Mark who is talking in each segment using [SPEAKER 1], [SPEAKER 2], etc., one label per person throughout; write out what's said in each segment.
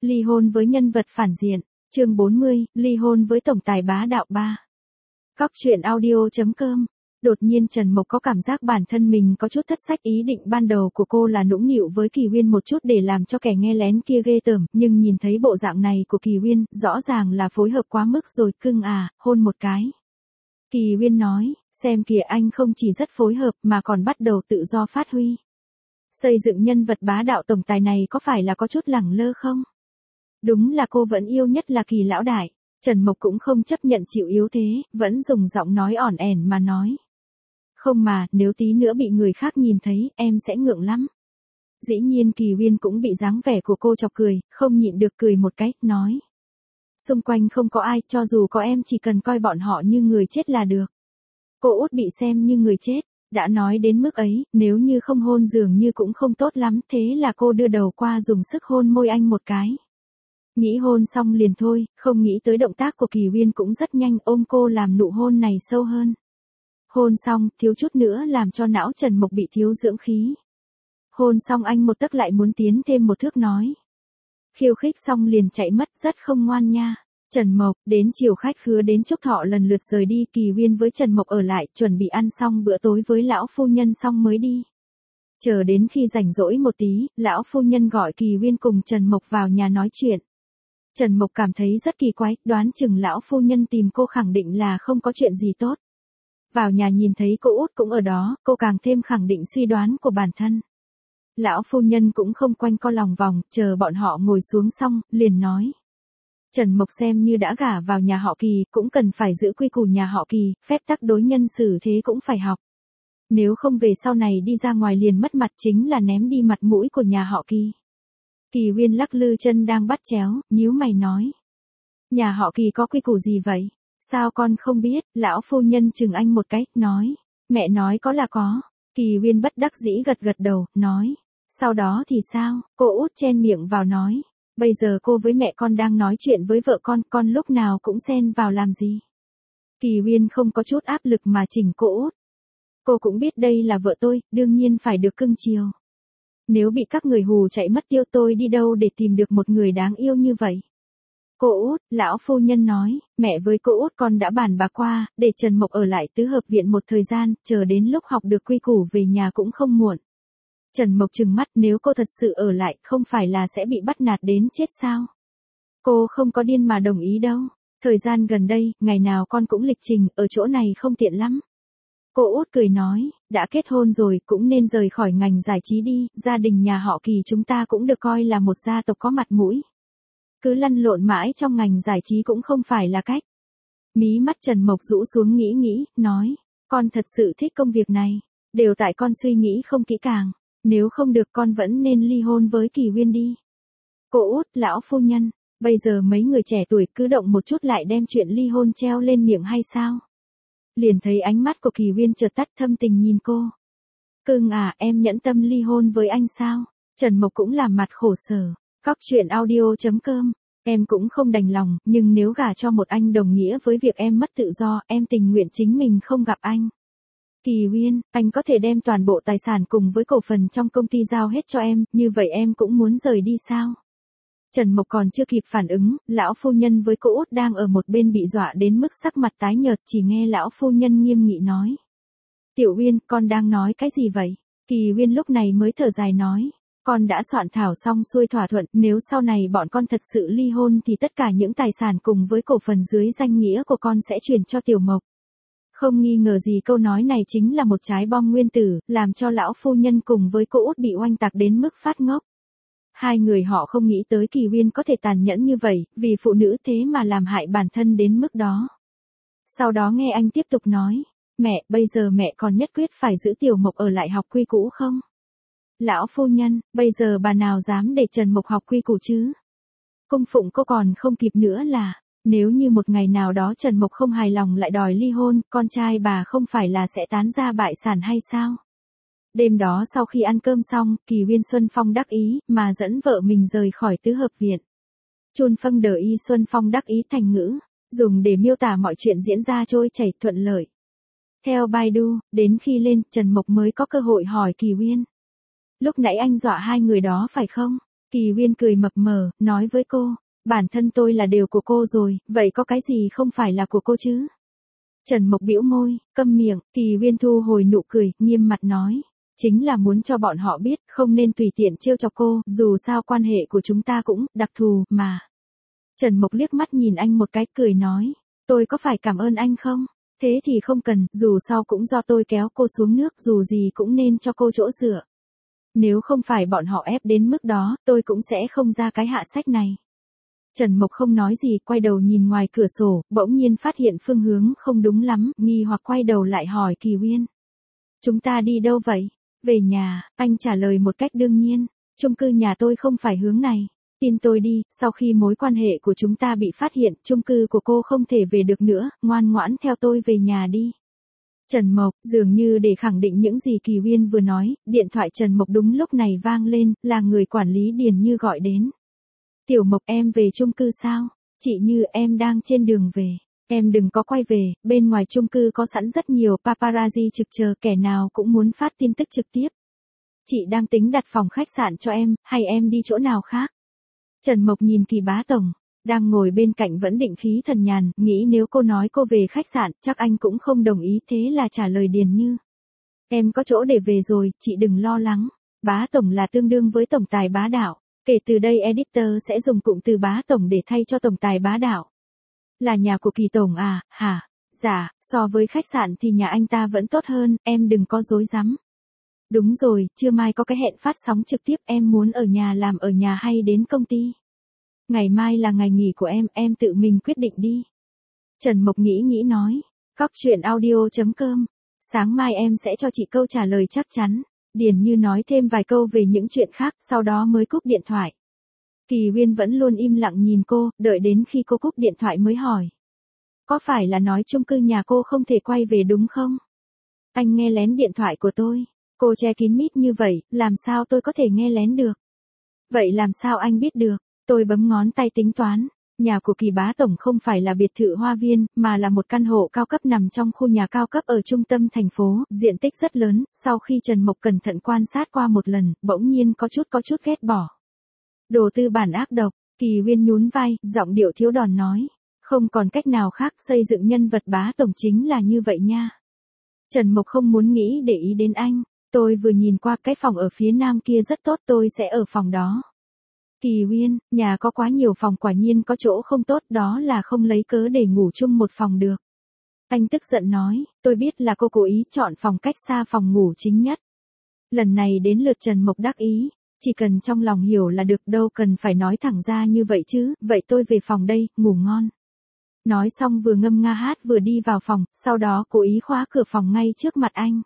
[SPEAKER 1] Ly hôn với nhân vật phản diện. Chương 40, ly hôn với tổng tài bá đạo 3. Góc truyện audio.com. Đột nhiên Trần Mộc có cảm giác bản thân mình có chút thất sách, ý định ban đầu của cô là nũng nịu với Kỳ Uyên một chút để làm cho kẻ nghe lén kia ghê tởm, nhưng nhìn thấy bộ dạng này của Kỳ Uyên, rõ ràng là phối hợp quá mức rồi, cưng à, hôn một cái. Kỳ Uyên nói, xem kìa anh không chỉ rất phối hợp mà còn bắt đầu tự do phát huy. Xây dựng nhân vật bá đạo tổng tài này có phải là có chút lẳng lơ không? Đúng là cô vẫn yêu nhất là Kỳ lão đại. Trần Mộc cũng không chấp nhận chịu yếu thế, vẫn dùng giọng nói ỏn ẻn mà nói. Không mà, nếu tí nữa bị người khác nhìn thấy, em sẽ ngượng lắm. Dĩ nhiên Kỳ Uyên cũng bị dáng vẻ của cô chọc cười, không nhịn được cười một cái, nói. Xung quanh không có ai, cho dù có em chỉ cần coi bọn họ như người chết là được. Cô út bị xem như người chết, đã nói đến mức ấy, nếu như không hôn dường như cũng không tốt lắm, thế là cô đưa đầu qua dùng sức hôn môi anh một cái. Nghĩ hôn xong liền thôi, không nghĩ tới động tác của Kỳ Uyên cũng rất nhanh, ôm cô làm nụ hôn này sâu hơn. Hôn xong, thiếu chút nữa làm cho não Trần Mộc bị thiếu dưỡng khí. Hôn xong anh một tấc lại muốn tiến thêm một thước nói. Khiêu khích xong liền chạy mất, rất không ngoan nha. Trần Mộc, đến chiều khách khứa đến chúc thọ lần lượt rời đi, Kỳ Uyên với Trần Mộc ở lại, chuẩn bị ăn xong bữa tối với lão phu nhân xong mới đi. Chờ đến khi rảnh rỗi một tí, lão phu nhân gọi Kỳ Uyên cùng Trần Mộc vào nhà nói chuyện. Trần Mộc cảm thấy rất kỳ quái, đoán chừng lão phu nhân tìm cô khẳng định là không có chuyện gì tốt. Vào nhà nhìn thấy cô út cũng ở đó, cô càng thêm khẳng định suy đoán của bản thân. Lão phu nhân cũng không quanh co lòng vòng, chờ bọn họ ngồi xuống xong, liền nói. Trần Mộc xem như đã gả vào nhà họ Kỳ, cũng cần phải giữ quy củ nhà họ Kỳ, phép tắc đối nhân xử thế cũng phải học. Nếu không về sau này đi ra ngoài liền mất mặt, chính là ném đi mặt mũi của nhà họ Kỳ. Kỳ Uyên lắc lư chân đang bắt chéo, nhíu mày nói. Nhà họ Kỳ có quy củ gì vậy? Sao con không biết? Lão phu nhân chừng anh một cái, nói. Mẹ nói có là có. Kỳ Uyên bất đắc dĩ gật gật đầu, nói. Sau đó thì sao? Cô út chen miệng vào nói. Bây giờ cô với mẹ con đang nói chuyện với vợ con lúc nào cũng xen vào làm gì? Kỳ Uyên không có chút áp lực mà chỉnh cô út. Cô cũng biết đây là vợ tôi, đương nhiên phải được cưng chiều. Nếu bị các người hù chạy mất tiêu tôi đi đâu để tìm được một người đáng yêu như vậy? Cô út, lão phu nhân nói, mẹ với cô út con đã bàn bạc qua, để Trần Mộc ở lại tứ hợp viện một thời gian, chờ đến lúc học được quy củ về nhà cũng không muộn. Trần Mộc trừng mắt, nếu cô thật sự ở lại, không phải là sẽ bị bắt nạt đến chết sao? Cô không có điên mà đồng ý đâu. Thời gian gần đây, ngày nào con cũng lịch trình, ở chỗ này không tiện lắm. Cô út cười nói, đã kết hôn rồi, cũng nên rời khỏi ngành giải trí đi, gia đình nhà họ Kỳ chúng ta cũng được coi là một gia tộc có mặt mũi. Cứ lăn lộn mãi trong ngành giải trí cũng không phải là cách. Mí mắt Trần Mộc rũ xuống nghĩ, nói, con thật sự thích công việc này, đều tại con suy nghĩ không kỹ càng, nếu không được con vẫn nên ly hôn với Kỳ Uyên đi. Cô út, lão phu nhân, bây giờ mấy người trẻ tuổi cứ động một chút lại đem chuyện ly hôn treo lên miệng hay sao? Liền thấy ánh mắt của Kỳ Uyên chợt tắt, thâm tình nhìn cô. Cưng à, em nhẫn tâm ly hôn với anh sao? Trần Mộc cũng làm mặt khổ sở. Góc truyện audio.com. Em cũng không đành lòng, nhưng nếu gả cho một anh đồng nghĩa với việc em mất tự do, em tình nguyện chính mình không gặp anh. Kỳ Uyên, anh có thể đem toàn bộ tài sản cùng với cổ phần trong công ty giao hết cho em, như vậy em cũng muốn rời đi sao? Trần Mộc còn chưa kịp phản ứng, lão phu nhân với cô út đang ở một bên bị dọa đến mức sắc mặt tái nhợt, chỉ nghe lão phu nhân nghiêm nghị nói. Tiểu Uyên, con đang nói cái gì vậy? Kỳ Uyên lúc này mới thở dài nói. Con đã soạn thảo xong xuôi thỏa thuận, nếu sau này bọn con thật sự ly hôn thì tất cả những tài sản cùng với cổ phần dưới danh nghĩa của con sẽ chuyển cho Tiểu Mộc. Không nghi ngờ gì câu nói này chính là một trái bom nguyên tử, làm cho lão phu nhân cùng với cô út bị oanh tạc đến mức phát ngốc. Hai người họ không nghĩ tới Kỳ Uyên có thể tàn nhẫn như vậy, vì phụ nữ thế mà làm hại bản thân đến mức đó. Sau đó nghe anh tiếp tục nói, mẹ, bây giờ mẹ còn nhất quyết phải giữ Tiểu Mộc ở lại học quy củ không? Lão phu nhân, bây giờ bà nào dám để Trần Mộc học quy củ chứ? Cung phụng cô còn không kịp nữa là, nếu như một ngày nào đó Trần Mộc không hài lòng lại đòi ly hôn, con trai bà không phải là sẽ tán gia bại sản hay sao? Đêm đó sau khi ăn cơm xong, Kỳ Uyên Xuân Phong đắc ý, mà dẫn vợ mình rời khỏi tứ hợp viện. Chun Phâng Đờ Y Xuân Phong đắc ý thành ngữ, dùng để miêu tả mọi chuyện diễn ra trôi chảy thuận lợi. Theo Baidu, đến khi lên, Trần Mộc mới có cơ hội hỏi Kỳ Uyên. Lúc nãy anh dọa hai người đó phải không? Kỳ Uyên cười mập mờ, nói với cô, bản thân tôi là đều của cô rồi, vậy có cái gì không phải là của cô chứ? Trần Mộc bĩu môi, câm miệng, Kỳ Uyên thu hồi nụ cười, nghiêm mặt nói. Chính là muốn cho bọn họ biết, không nên tùy tiện trêu chọc cô, dù sao quan hệ của chúng ta cũng đặc thù, mà. Trần Mộc liếc mắt nhìn anh một cái, cười nói. Tôi có phải cảm ơn anh không? Thế thì không cần, dù sao cũng do tôi kéo cô xuống nước, dù gì cũng nên cho cô chỗ dựa. Nếu không phải bọn họ ép đến mức đó, tôi cũng sẽ không ra cái hạ sách này. Trần Mộc không nói gì, quay đầu nhìn ngoài cửa sổ, bỗng nhiên phát hiện phương hướng không đúng lắm, nghi hoặc quay đầu lại hỏi Kỳ Uyên. Chúng ta đi đâu vậy? Về nhà, anh trả lời một cách đương nhiên. Chung cư nhà tôi không phải hướng này. Tin tôi đi, sau khi mối quan hệ của chúng ta bị phát hiện, chung cư của cô không thể về được nữa, ngoan ngoãn theo tôi về nhà đi. Trần Mộc, dường như để khẳng định những gì Kỳ Uyên vừa nói, điện thoại Trần Mộc đúng lúc này vang lên, là người quản lý Điền Như gọi đến. Tiểu Mộc, em về chung cư sao? Chị Như, em đang trên đường về. Em đừng có quay về, bên ngoài chung cư có sẵn rất nhiều paparazzi trực chờ, kẻ nào cũng muốn phát tin tức trực tiếp. Chị đang tính đặt phòng khách sạn cho em, hay em đi chỗ nào khác? Trần Mộc nhìn Kỳ bá tổng, đang ngồi bên cạnh vẫn định khí thần nhàn, nghĩ nếu cô nói cô về khách sạn, chắc anh cũng không đồng ý, thế là trả lời Điền Như. Em có chỗ để về rồi, chị đừng lo lắng. Bá tổng là tương đương với tổng tài bá đạo. Kể từ đây editor sẽ dùng cụm từ bá tổng để thay cho tổng tài bá đạo. Là nhà của Kỳ tổng à, hả? Dạ, so với khách sạn thì nhà anh ta vẫn tốt hơn, em đừng có dối rắm. Đúng rồi, trưa mai có cái hẹn phát sóng trực tiếp, em muốn ở nhà làm ở nhà hay đến công ty? Ngày mai là ngày nghỉ của em tự mình quyết định đi. Trần Mộc nghĩ nói. Cóc truyện audio.com. Sáng mai em sẽ cho chị câu trả lời chắc chắn. Điền Như nói thêm vài câu về những chuyện khác, sau đó mới cúp điện thoại. Kỳ Uyên vẫn luôn im lặng nhìn cô, đợi đến khi cô cúp điện thoại mới hỏi. Có phải là nói chung cư nhà cô không thể quay về đúng không? Anh nghe lén điện thoại của tôi. Cô che kín mít như vậy, làm sao tôi có thể nghe lén được? Vậy làm sao anh biết được? Tôi bấm ngón tay tính toán. Nhà của Kỳ bá tổng không phải là biệt thự hoa viên, mà là một căn hộ cao cấp nằm trong khu nhà cao cấp ở trung tâm thành phố, diện tích rất lớn. Sau khi Trần Mộc cẩn thận quan sát qua một lần, bỗng nhiên có chút ghét bỏ. Đồ tư bản ác độc. Kỳ Uyên nhún vai, giọng điệu thiếu đòn nói. Không còn cách nào khác, xây dựng nhân vật bá tổng chính là như vậy nha. Trần Mộc không muốn nghĩ để ý đến anh. Tôi vừa nhìn qua cái phòng ở phía nam kia rất tốt, tôi sẽ ở phòng đó. Kỳ Uyên, nhà có quá nhiều phòng, quả nhiên có chỗ không tốt, đó là không lấy cớ để ngủ chung một phòng được. Anh tức giận nói, tôi biết là cô cố ý chọn phòng cách xa phòng ngủ chính nhất. Lần này đến lượt Trần Mộc đắc ý, chỉ cần trong lòng hiểu là được, đâu cần phải nói thẳng ra như vậy chứ, vậy tôi về phòng đây, ngủ ngon. Nói xong vừa ngâm nga hát vừa đi vào phòng, sau đó cố ý khóa cửa phòng ngay trước mặt anh.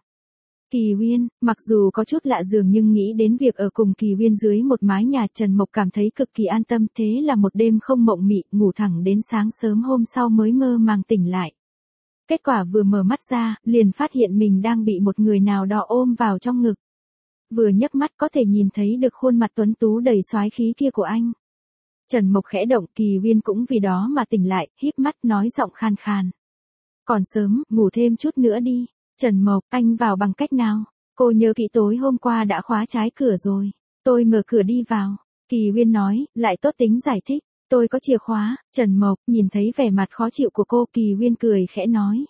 [SPEAKER 1] Kỳ Uyên, mặc dù có chút lạ giường nhưng nghĩ đến việc ở cùng Kỳ Uyên dưới một mái nhà, Trần Mộc cảm thấy cực kỳ an tâm, thế là một đêm không mộng mị, ngủ thẳng đến sáng sớm hôm sau mới mơ màng tỉnh lại. Kết quả vừa mở mắt ra, liền phát hiện mình đang bị một người nào đó ôm vào trong ngực. Vừa nhấc mắt có thể nhìn thấy được khuôn mặt tuấn tú đầy soái khí kia của anh. Trần Mộc khẽ động, Kỳ Uyên cũng vì đó mà tỉnh lại, híp mắt nói giọng khan khan. Còn sớm, ngủ thêm chút nữa đi. Trần Mộc, anh vào bằng cách nào? Cô nhớ kỹ tối hôm qua đã khóa trái cửa rồi. Tôi mở cửa đi vào. Kỳ Uyên nói, lại tốt tính giải thích. Tôi có chìa khóa. Trần Mộc, nhìn thấy vẻ mặt khó chịu của cô, Kỳ Uyên cười khẽ nói.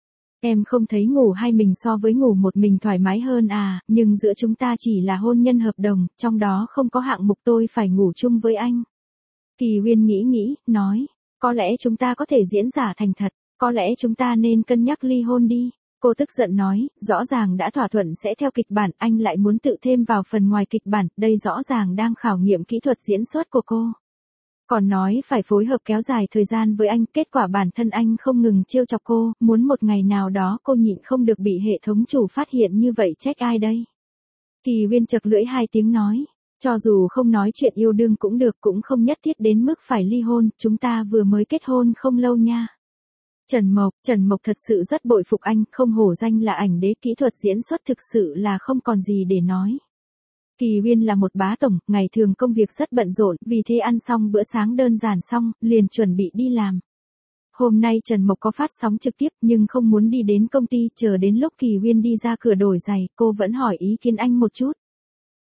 [SPEAKER 1] Em không thấy ngủ hai mình so với ngủ một mình thoải mái hơn à, nhưng giữa chúng ta chỉ là hôn nhân hợp đồng, trong đó không có hạng mục tôi phải ngủ chung với anh. Kỳ Uyên nghĩ, nói, có lẽ chúng ta có thể diễn giả thành thật, có lẽ chúng ta nên cân nhắc ly hôn đi. Cô tức giận nói, rõ ràng đã thỏa thuận sẽ theo kịch bản, anh lại muốn tự thêm vào phần ngoài kịch bản, đây rõ ràng đang khảo nghiệm kỹ thuật diễn xuất của cô. Còn nói phải phối hợp kéo dài thời gian với anh, kết quả bản thân anh không ngừng trêu chọc cô, muốn một ngày nào đó cô nhịn không được bị hệ thống chủ phát hiện như vậy, trách ai đây? Kỳ Uyên chật lưỡi hai tiếng nói, cho dù không nói chuyện yêu đương cũng được, cũng không nhất thiết đến mức phải ly hôn, chúng ta vừa mới kết hôn không lâu nha. Trần Mộc thật sự rất bội phục anh, không hổ danh là ảnh đế, kỹ thuật diễn xuất thực sự là không còn gì để nói. Kỳ Uyên là một bá tổng, ngày thường công việc rất bận rộn, vì thế ăn xong bữa sáng đơn giản xong, liền chuẩn bị đi làm. Hôm nay Trần Mộc có phát sóng trực tiếp nhưng không muốn đi đến công ty, chờ đến lúc Kỳ Uyên đi ra cửa đổi giày, cô vẫn hỏi ý kiến anh một chút.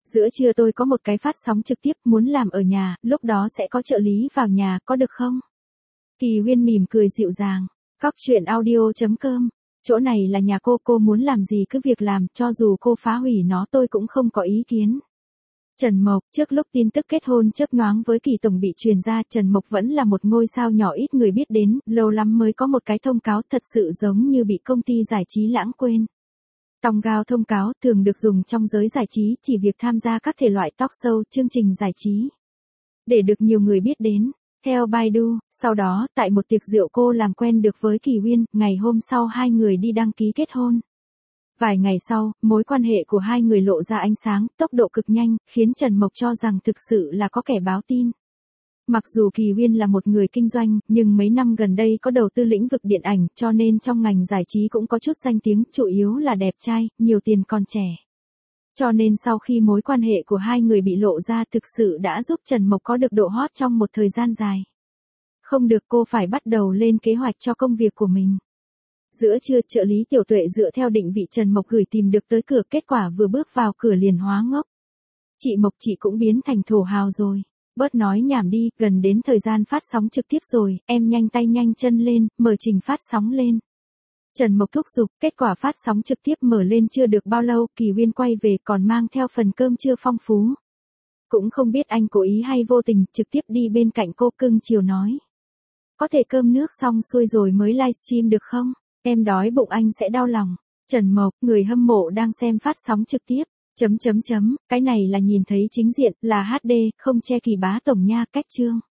[SPEAKER 1] Giữa trưa tôi có một cái phát sóng trực tiếp muốn làm ở nhà, lúc đó sẽ có trợ lý vào nhà, có được không? Kỳ Huyên mỉm cười dịu dàng. Cóc truyện audio.com. Chỗ này là nhà cô muốn làm gì cứ việc làm, cho dù cô phá hủy nó tôi cũng không có ý kiến. Trần Mộc, trước lúc tin tức kết hôn chớp nhoáng với Kỳ Tổng bị truyền ra, Trần Mộc vẫn là một ngôi sao nhỏ ít người biết đến, lâu lắm mới có một cái thông cáo thật sự giống như bị công ty giải trí lãng quên. Tòng gao thông cáo thường được dùng trong giới giải trí chỉ việc tham gia các thể loại talk show, chương trình giải trí. Để được nhiều người biết đến. Theo Baidu, sau đó, tại một tiệc rượu cô làm quen được với Kỳ Huyên, ngày hôm sau hai người đi đăng ký kết hôn. Vài ngày sau, mối quan hệ của hai người lộ ra ánh sáng, tốc độ cực nhanh, khiến Trần Mộc cho rằng thực sự là có kẻ báo tin. Mặc dù Kỳ Huyên là một người kinh doanh, nhưng mấy năm gần đây có đầu tư lĩnh vực điện ảnh, cho nên trong ngành giải trí cũng có chút danh tiếng, chủ yếu là đẹp trai, nhiều tiền còn trẻ. Cho nên sau khi mối quan hệ của hai người bị lộ ra thực sự đã giúp Trần Mộc có được độ hot trong một thời gian dài. Không được, cô phải bắt đầu lên kế hoạch cho công việc của mình. Giữa trưa, trợ lý Tiểu Tuệ dựa theo định vị Trần Mộc gửi tìm được tới cửa, kết quả vừa bước vào cửa liền hóa ngốc. Chị Mộc, chị cũng biến thành thổ hào rồi. Bớt nói nhảm đi, gần đến thời gian phát sóng trực tiếp rồi, em nhanh tay nhanh chân lên, mở trình phát sóng lên. Trần Mộc thúc giục, kết quả phát sóng trực tiếp mở lên chưa được bao lâu, Kỳ Huyên quay về còn mang theo phần cơm chưa phong phú. Cũng không biết anh cố ý hay vô tình, trực tiếp đi bên cạnh cô cưng chiều nói. Có thể cơm nước xong xuôi rồi mới livestream được không? Em đói bụng anh sẽ đau lòng. Trần Mộc, người hâm mộ đang xem phát sóng trực tiếp. Cái này là nhìn thấy chính diện, là HD, không che Kỳ bá tổng nha, cách chương.